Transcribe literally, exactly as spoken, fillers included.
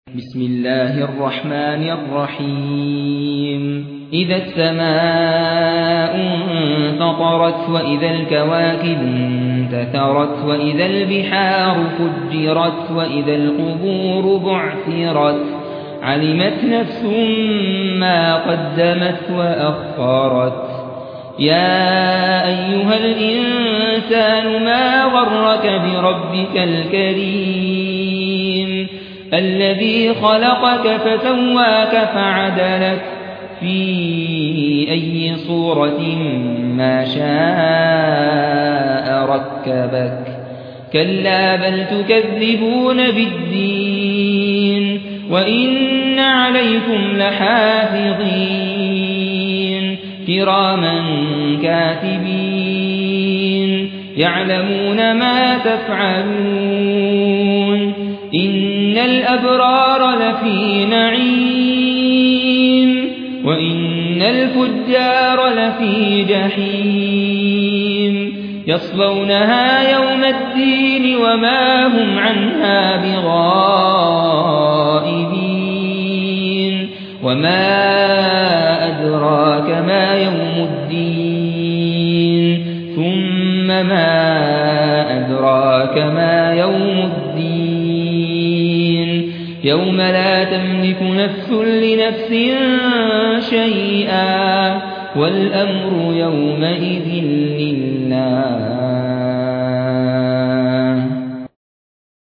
بسم الله الرحمن الرحيم إذا السماء انفطرت وإذا الكواكب انتثرت وإذا البحار فجرت وإذا القبور بعثرت علمت نفس ما قدمت وأخرت يا أيها الإنسان ما غرك بربك الكريم الذي خلقك فسواك فعدلك في أي صورة ما شاء ركبك كلا بل تكذبون بالدين وإن عليكم لحافظين كراما كاتبين يعلمون ما تفعلون إن الأبرار لفي نعيم وإن الفجار لفي جحيم يصلونها يوم الدين وما هم عنها بغائبين وما أدراك ما يوم الدين ثم ما أدراك ما يوم الدين يوم لا تملك نفس لنفس شيئا والأمر يومئذ لله